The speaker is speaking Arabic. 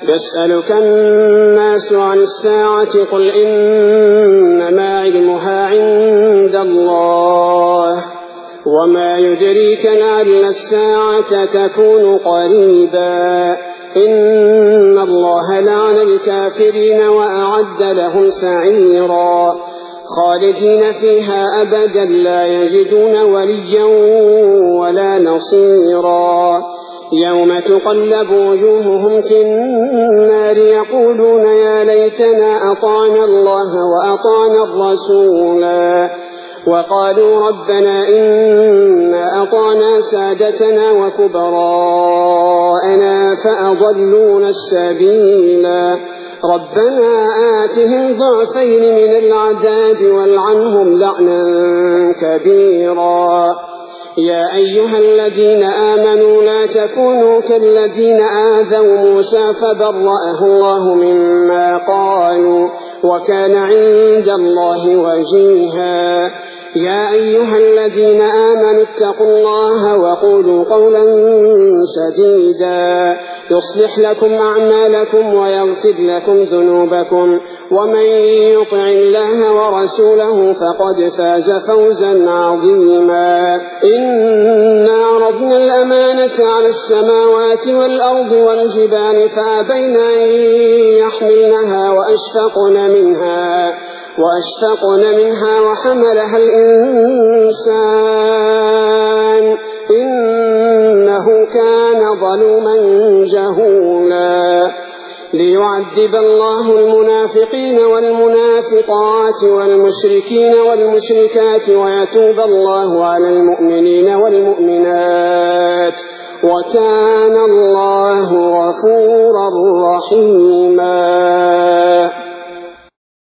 يسألك الناس عن الساعة قل إنما علمها عند الله وما يدريك لعل الساعة تكون قريبا إن الله لعن الكافرين وأعد لهم سعيرا خالدين فيها أبدا لا يجدون وليا ولا نصيرا يوم تقلب وجوههم في النار يقولون يا ليتنا أطعنا الله وأطعنا الرسولا وقالوا ربنا إنا أطعنا سادتنا وكبراءنا فأضلونا السبيلا ربنا آتهم ضعفين من العذاب والعنهم لعنا كبيرا يا أيها الذين آمنوا لا تكونوا كالذين آذوا موسى فبرأه الله مما قالوا وكان عند الله وجيها يا أيها الذين آمنوا اتقوا الله وقولوا قولا سديدا يصلح لكم أعمالكم ويغفر لكم ذنوبكم ومن يطع الله ورسوله فقد فاز فوزا عظيما إنا عرضنا الأمانة على السماوات والأرض والجبال فأبين أن يحملنها وأشفقن منها وحملها الإنسان إنه كان ظلوما جهولا ليعذب الله المنافقين والمنافقات والمشركين والمشركات ويتوب الله على المؤمنين والمؤمنات وكان الله غفورا رحيما